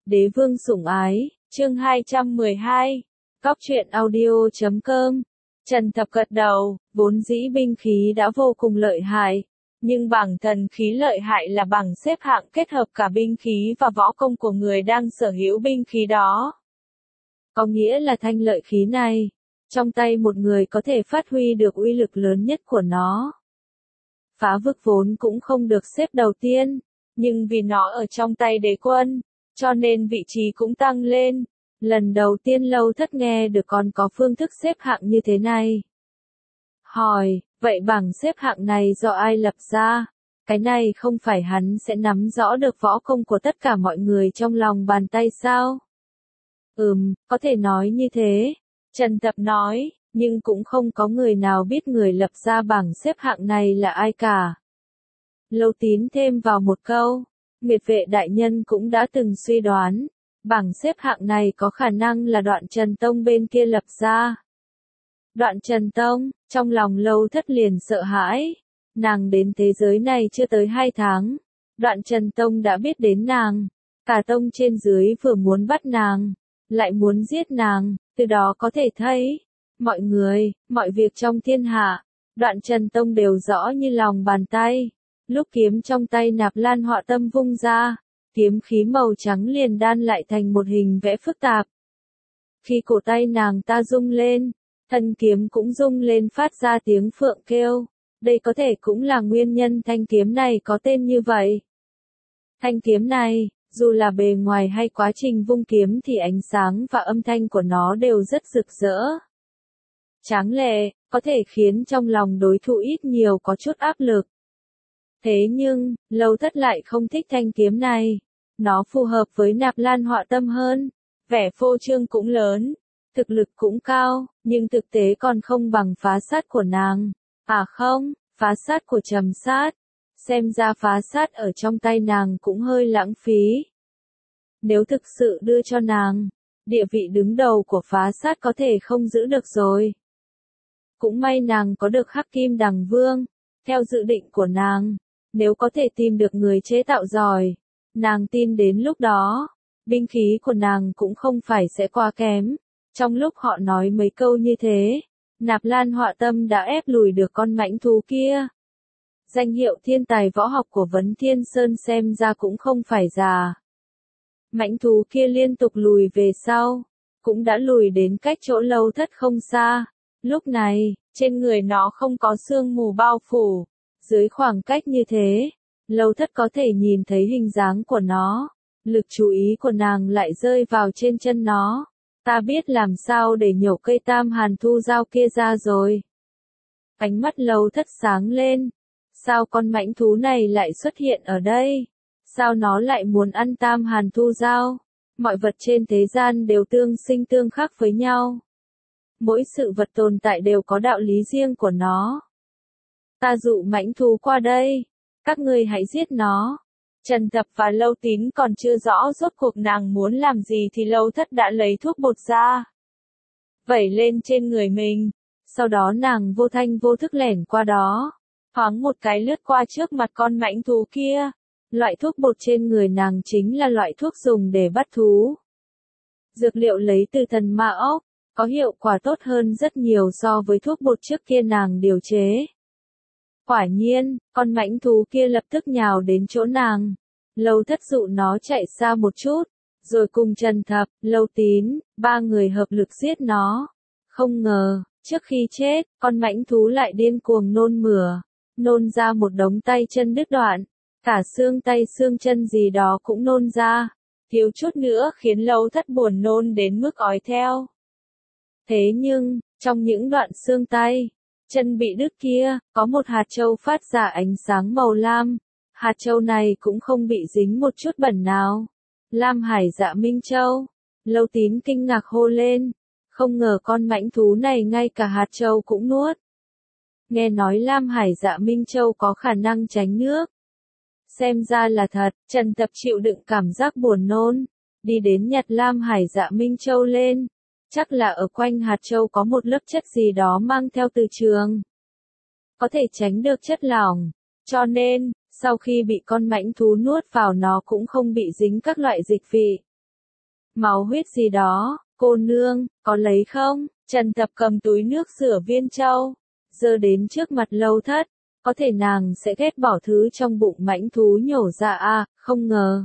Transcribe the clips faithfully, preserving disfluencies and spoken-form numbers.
Đế vương sủng ái, chương hai trăm mười hai, Cóc truyện audio chấm com. Trần Thập gật đầu, vốn dĩ binh khí đã vô cùng lợi hại, nhưng bảng thần khí lợi hại là bảng xếp hạng kết hợp cả binh khí và võ công của người đang sở hữu binh khí đó. Có nghĩa là thanh lợi khí này, trong tay một người có thể phát huy được uy lực lớn nhất của nó. Phá vực vốn cũng không được xếp đầu tiên, nhưng vì nó ở trong tay đế quân, cho nên vị trí cũng tăng lên. Lần đầu tiên Lâu Thất nghe được còn có phương thức xếp hạng như thế này. Hỏi, vậy bảng xếp hạng này do ai lập ra? Cái này không phải hắn sẽ nắm rõ được võ công của tất cả mọi người trong lòng bàn tay sao? Ừm, có thể nói như thế. Trần Thập nói, nhưng cũng không có người nào biết người lập ra bảng xếp hạng này là ai cả. Lâu Tín thêm vào một câu, Nguyệt vệ đại nhân cũng đã từng suy đoán, bảng xếp hạng này có khả năng là Đoạn Trần Tông bên kia lập ra. Đoạn Trần Tông, trong lòng Lâu Thất liền sợ hãi, nàng đến thế giới này chưa tới hai tháng, Đoạn Trần Tông đã biết đến nàng, cả tông trên dưới vừa muốn bắt nàng, lại muốn giết nàng, từ đó có thể thấy, mọi người, mọi việc trong thiên hạ, Đoạn Trần Tông đều rõ như lòng bàn tay. Lúc kiếm trong tay Nạp Lan Họa Tâm vung ra, kiếm khí màu trắng liền đan lại thành một hình vẽ phức tạp. Khi cổ tay nàng ta rung lên, thân kiếm cũng rung lên phát ra tiếng phượng kêu. Đây có thể cũng là nguyên nhân thanh kiếm này có tên như vậy. Thanh kiếm này, dù là bề ngoài hay quá trình vung kiếm thì ánh sáng và âm thanh của nó đều rất rực rỡ. Tráng lệ, có thể khiến trong lòng đối thủ ít nhiều có chút áp lực. Thế nhưng, Lâu Thất lại không thích thanh kiếm này. Nó phù hợp với Nạp Lan Họa Tâm hơn. Vẻ phô trương cũng lớn, thực lực cũng cao, nhưng thực tế còn không bằng phá sát của nàng. À không, phá sát của Trầm Sát. Xem ra phá sát ở trong tay nàng cũng hơi lãng phí. Nếu thực sự đưa cho nàng, địa vị đứng đầu của phá sát có thể không giữ được rồi. Cũng may nàng có được Hắc Kim Đằng Vương. Theo dự định của nàng, nếu có thể tìm được người chế tạo giỏi, nàng tin đến lúc đó, binh khí của nàng cũng không phải sẽ quá kém. Trong lúc họ nói mấy câu như thế, Nạp Lan Họa Tâm đã ép lùi được con mãnh thú kia. Danh hiệu thiên tài võ học của Vấn Thiên Sơn xem ra cũng không phải giả. Mãnh thú kia liên tục lùi về sau, cũng đã lùi đến cách chỗ Lâu Thất không xa. Lúc này, trên người nó không có sương mù bao phủ. Dưới khoảng cách như thế, Lâu Thất có thể nhìn thấy hình dáng của nó. Lực chú ý của nàng lại rơi vào trên chân nó. Ta biết làm sao để nhổ cây Tam Hàn Thu Dao kia ra rồi. Ánh mắt Lâu Thất sáng lên. Sao con mãnh thú này lại xuất hiện ở đây? Sao nó lại muốn ăn Tam Hàn Thu Dao? Mọi vật trên thế gian đều tương sinh tương khắc với nhau. Mỗi sự vật tồn tại đều có đạo lý riêng của nó. Ta dụ mãnh thú qua đây, các ngươi hãy giết nó. Trần Thập và Lâu Tín còn chưa rõ rốt cuộc nàng muốn làm gì thì Lâu Thất đã lấy thuốc bột ra, vẩy lên trên người mình, sau đó nàng vô thanh vô thức lẻn qua đó, thoáng một cái lướt qua trước mặt con mãnh thú kia. Loại thuốc bột trên người nàng chính là loại thuốc dùng để bắt thú. Dược liệu lấy từ thần ma ốc, có hiệu quả tốt hơn rất nhiều so với thuốc bột trước kia nàng điều chế. Quả nhiên, con mãnh thú kia lập tức nhào đến chỗ nàng. Lâu Thất dụ nó chạy xa một chút, rồi cùng Trần Thập, Lâu Tín, ba người hợp lực giết nó. Không ngờ, trước khi chết, con mãnh thú lại điên cuồng nôn mửa, nôn ra một đống tay chân đứt đoạn, cả xương tay xương chân gì đó cũng nôn ra, thiếu chút nữa khiến Lâu Thất buồn nôn đến mức ói theo. Thế nhưng, trong những đoạn xương tay, chân bị đứt kia, có một hạt châu phát ra ánh sáng màu lam. Hạt châu này cũng không bị dính một chút bẩn nào. Lam Hải Dạ Minh Châu. Lâu Tín kinh ngạc hô lên. Không ngờ con mãnh thú này ngay cả hạt châu cũng nuốt. Nghe nói Lam Hải Dạ Minh Châu có khả năng tránh nước. Xem ra là thật, Trần Thập chịu đựng cảm giác buồn nôn. Đi đến nhặt Lam Hải Dạ Minh Châu lên. Chắc là ở quanh hạt châu có một lớp chất gì đó mang theo từ trường. Có thể tránh được chất lỏng. Cho nên, sau khi bị con mãnh thú nuốt vào nó cũng không bị dính các loại dịch vị. Máu huyết gì đó, cô nương, có lấy không? Trần Tập cầm túi nước rửa viên châu, giơ đến trước mặt Lâu Thất, có thể nàng sẽ ghét bỏ thứ trong bụng mãnh thú nhổ ra à, không ngờ.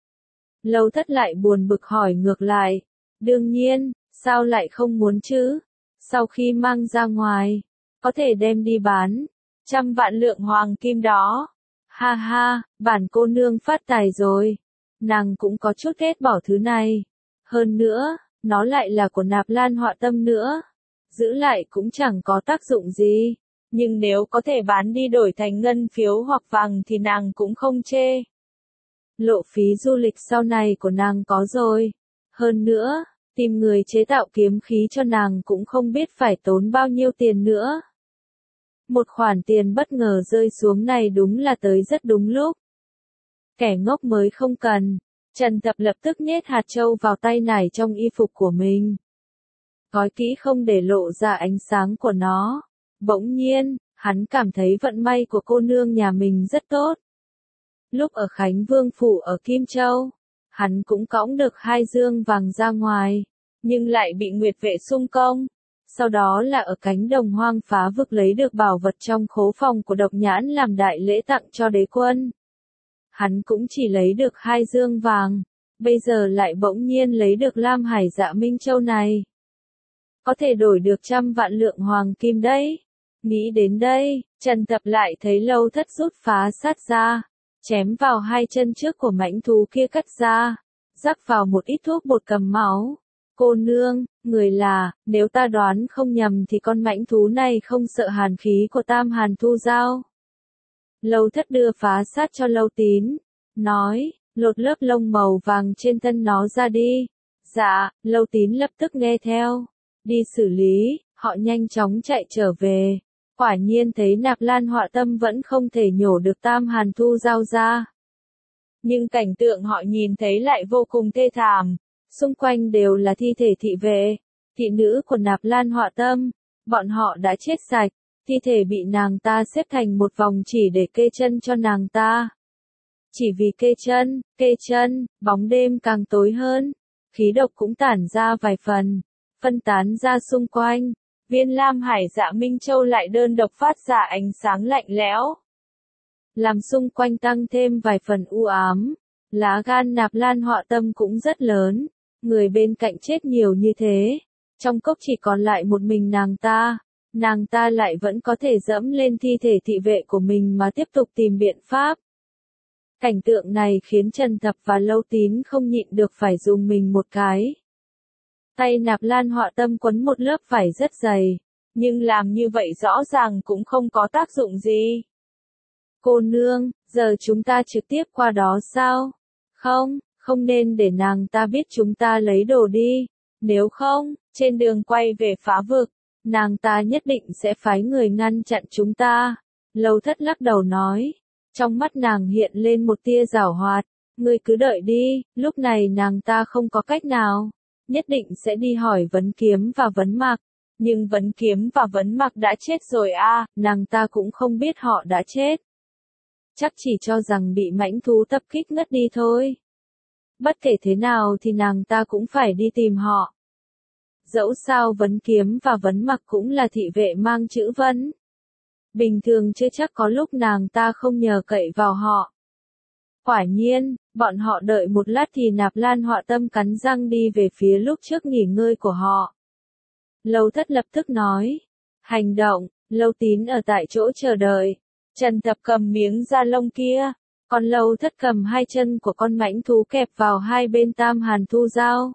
Lâu Thất lại buồn bực hỏi ngược lại, đương nhiên, sao lại không muốn chứ? Sau khi mang ra ngoài, có thể đem đi bán, trăm vạn lượng hoàng kim đó. Ha ha, bản cô nương phát tài rồi. Nàng cũng có chút ghét bỏ thứ này. Hơn nữa, nó lại là của Nạp Lan Họa Tâm nữa. Giữ lại cũng chẳng có tác dụng gì. Nhưng nếu có thể bán đi đổi thành ngân phiếu hoặc vàng thì nàng cũng không chê. Lộ phí du lịch sau này của nàng có rồi. Hơn nữa, tìm người chế tạo kiếm khí cho nàng cũng không biết phải tốn bao nhiêu tiền nữa. Một khoản tiền bất ngờ rơi xuống này đúng là tới rất đúng lúc. Kẻ ngốc mới không cần. Trần Tập lập tức nhét hạt châu vào tay nải trong y phục của mình. Gói kỹ không để lộ ra ánh sáng của nó. Bỗng nhiên, hắn cảm thấy vận may của cô nương nhà mình rất tốt. Lúc ở Khánh Vương Phủ ở Kim Châu, hắn cũng cõng được hai dương vàng ra ngoài, nhưng lại bị Nguyệt vệ xung công. Sau đó là ở cánh đồng hoang phá vực lấy được bảo vật trong khố phòng của Độc Nhãn làm đại lễ tặng cho đế quân. Hắn cũng chỉ lấy được hai dương vàng, bây giờ lại bỗng nhiên lấy được Lam Hải Dạ Minh Châu này. Có thể đổi được trăm vạn lượng hoàng kim đấy. Nghĩ đến đây, Trần Tập lại thấy Lâu Thất rút phá sát ra, chém vào hai chân trước của mãnh thú kia cắt ra, rắc vào một ít thuốc bột cầm máu. Cô nương, người là, nếu ta đoán không nhầm thì con mãnh thú này không sợ hàn khí của Tam Hàn Thu Giao. Lâu Thất đưa phá sát cho Lâu Tín, nói, lột lớp lông màu vàng trên thân nó ra đi. Dạ, Lâu Tín lập tức nghe theo, đi xử lý, họ nhanh chóng chạy trở về. Quả nhiên thấy Nạp Lan Họa Tâm vẫn không thể nhổ được Tam Hàn Thu Giao ra. Nhưng cảnh tượng họ nhìn thấy lại vô cùng thê thảm. Xung quanh đều là thi thể thị vệ, thị nữ của Nạp Lan Họa Tâm. Bọn họ đã chết sạch, thi thể bị nàng ta xếp thành một vòng chỉ để kê chân cho nàng ta. Chỉ vì kê chân, kê chân, bóng đêm càng tối hơn, khí độc cũng tản ra vài phần, phân tán ra xung quanh. Viên Lam Hải Dạ Minh Châu lại đơn độc phát ra ánh sáng lạnh lẽo, làm xung quanh tăng thêm vài phần u ám. Lá gan Nạp Lan Họa Tâm cũng rất lớn, người bên cạnh chết nhiều như thế, trong cốc chỉ còn lại một mình nàng ta, nàng ta lại vẫn có thể dẫm lên thi thể thị vệ của mình mà tiếp tục tìm biện pháp. Cảnh tượng này khiến Trần Tập và Lâu Tín không nhịn được phải dùng mình một cái. Tay Nạp Lan Họa Tâm quấn một lớp vải rất dày, nhưng làm như vậy rõ ràng cũng không có tác dụng gì. Cô nương, giờ chúng ta trực tiếp qua đó sao? Không, không nên để nàng ta biết chúng ta lấy đồ đi. Nếu không, trên đường quay về phá vực, nàng ta nhất định sẽ phái người ngăn chặn chúng ta. Lâu Thất lắc đầu nói. Trong mắt nàng hiện lên một tia giảo hoạt. Ngươi cứ đợi đi, lúc này nàng ta không có cách nào. Nhất định sẽ đi hỏi Vấn Kiếm và Vấn Mặc. Nhưng Vấn Kiếm và Vấn Mặc đã chết rồi à, nàng ta cũng không biết họ đã chết. Chắc chỉ cho rằng bị mãnh thú tập kích ngất đi thôi. Bất kể thế nào thì nàng ta cũng phải đi tìm họ. Dẫu sao Vấn Kiếm và Vấn Mặc cũng là thị vệ mang chữ Vấn. Bình thường chưa chắc có lúc nàng ta không nhờ cậy vào họ. Quả nhiên, bọn họ đợi một lát thì Nạp Lan Họa Tâm cắn răng đi về phía lúc trước nghỉ ngơi của họ. Lâu Thất lập tức nói. Hành động, Lâu Tín ở tại chỗ chờ đợi. Trần Tập cầm miếng da lông kia. Còn Lâu Thất cầm hai chân của con mãnh thú kẹp vào hai bên Tam Hàn Thu Giao.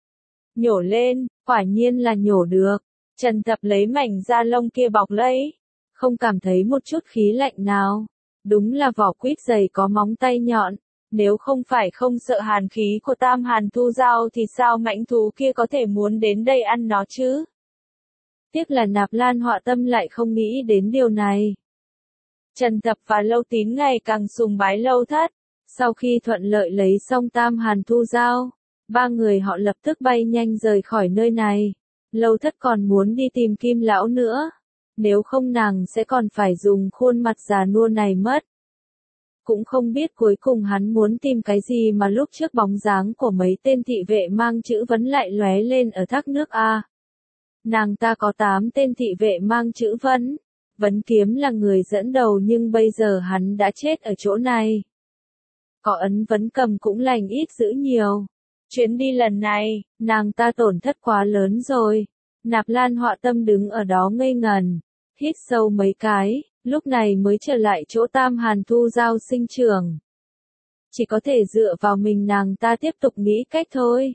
Nhổ lên, quả nhiên là nhổ được. Trần Tập lấy mảnh da lông kia bọc lấy. Không cảm thấy một chút khí lạnh nào. Đúng là vỏ quýt dày có móng tay nhọn. Nếu không phải không sợ hàn khí của Tam Hàn Thu Giao thì sao mãnh thú kia có thể muốn đến đây ăn nó chứ? Tiếc là Nạp Lan Họa Tâm lại không nghĩ đến điều này. Trần Tập và Lâu Tín ngày càng sùng bái Lâu Thất. Sau khi thuận lợi lấy xong Tam Hàn Thu Giao, ba người họ lập tức bay nhanh rời khỏi nơi này. Lâu Thất còn muốn đi tìm Kim Lão nữa. Nếu không nàng sẽ còn phải dùng khuôn mặt già nua này mất. cũng không biết cuối cùng hắn muốn tìm cái gì mà lúc trước bóng dáng của mấy tên thị vệ mang chữ vấn lại lóe lên ở thác nước A. Nàng ta có tám tên thị vệ mang chữ vấn. Vấn Kiếm là người dẫn đầu nhưng bây giờ hắn đã chết ở chỗ này. Có ấn vấn cầm cũng lành ít dữ nhiều. Chuyến đi lần này, nàng ta tổn thất quá lớn rồi. Nạp Lan Họa Tâm đứng ở đó ngây ngần, hít sâu mấy cái, lúc này mới trở lại chỗ Tam Hàn Thu Giao sinh trưởng. Chỉ có thể dựa vào mình nàng ta tiếp tục nghĩ cách thôi.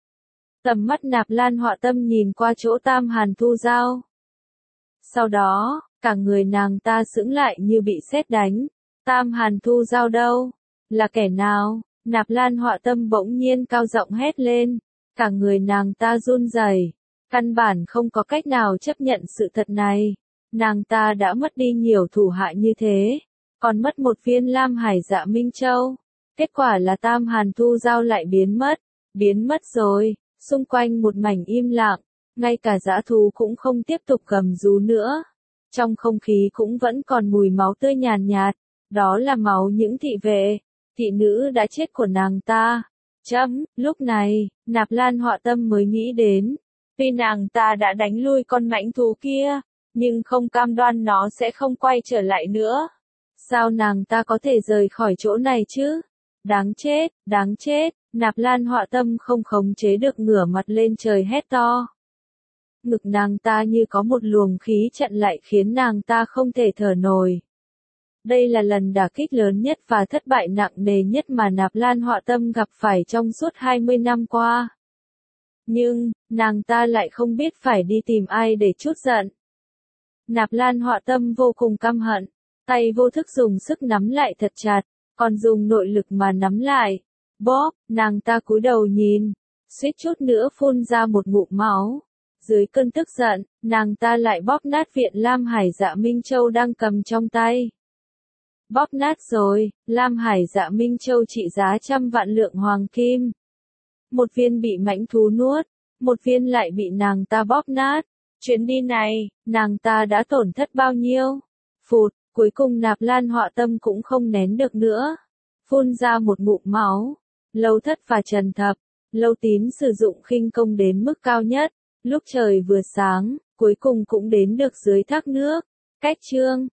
Tầm mắt Nạp Lan Họa Tâm nhìn qua chỗ Tam Hàn Thu Giao. Sau đó, cả người nàng ta sững lại như bị sét đánh. Tam Hàn Thu Giao đâu? Là kẻ nào? Nạp Lan Họa Tâm bỗng nhiên cao giọng hét lên. Cả người nàng ta run rẩy, căn bản không có cách nào chấp nhận sự thật này. Nàng ta đã mất đi nhiều thủ hạ như thế, còn mất một viên Lam Hải Dạ Minh Châu. Kết quả là Tam Hàn Thu Giao lại biến mất. Biến mất rồi, xung quanh một mảnh im lặng, ngay cả dã thú cũng không tiếp tục gầm rú nữa. Trong không khí cũng vẫn còn mùi máu tươi nhàn nhạt, đó là máu những thị vệ, thị nữ đã chết của nàng ta. Chấm, lúc này, Nạp Lan Họa Tâm mới nghĩ đến, tuy nàng ta đã đánh lui con mãnh thú kia, nhưng không cam đoan nó sẽ không quay trở lại nữa. Sao nàng ta có thể rời khỏi chỗ này chứ? Đáng chết, đáng chết, Nạp Lan Họa Tâm không khống chế được ngửa mặt lên trời hét to. Ngực nàng ta như có một luồng khí chặn lại khiến nàng ta không thể thở nổi. Đây là lần đả kích lớn nhất và thất bại nặng nề nhất mà Nạp Lan Họa Tâm gặp phải trong suốt hai mươi năm qua. Nhưng, nàng ta lại không biết phải đi tìm ai để trút giận. Nạp Lan Họa Tâm vô cùng căm hận, tay vô thức dùng sức nắm lại thật chặt, còn dùng nội lực mà nắm lại. Bóp, nàng ta cúi đầu nhìn, suýt chút nữa phun ra một ngụm máu. Dưới cơn tức giận, nàng ta lại bóp nát viện Lam Hải Dạ Minh Châu đang cầm trong tay. Bóp nát rồi, Lam Hải Dạ Minh Châu trị giá trăm vạn lượng hoàng kim. Một viên bị mãnh thú nuốt, một viên lại bị nàng ta bóp nát. Chuyến đi này, nàng ta đã tổn thất bao nhiêu? Phụt, cuối cùng Nạp Lan Họa Tâm cũng không nén được nữa. Phun ra một ngụm máu. Lâu Thất và Trần Thập, Lâu Tín sử dụng khinh công đến mức cao nhất. Lúc trời vừa sáng, cuối cùng cũng đến được dưới thác nước. Cách chương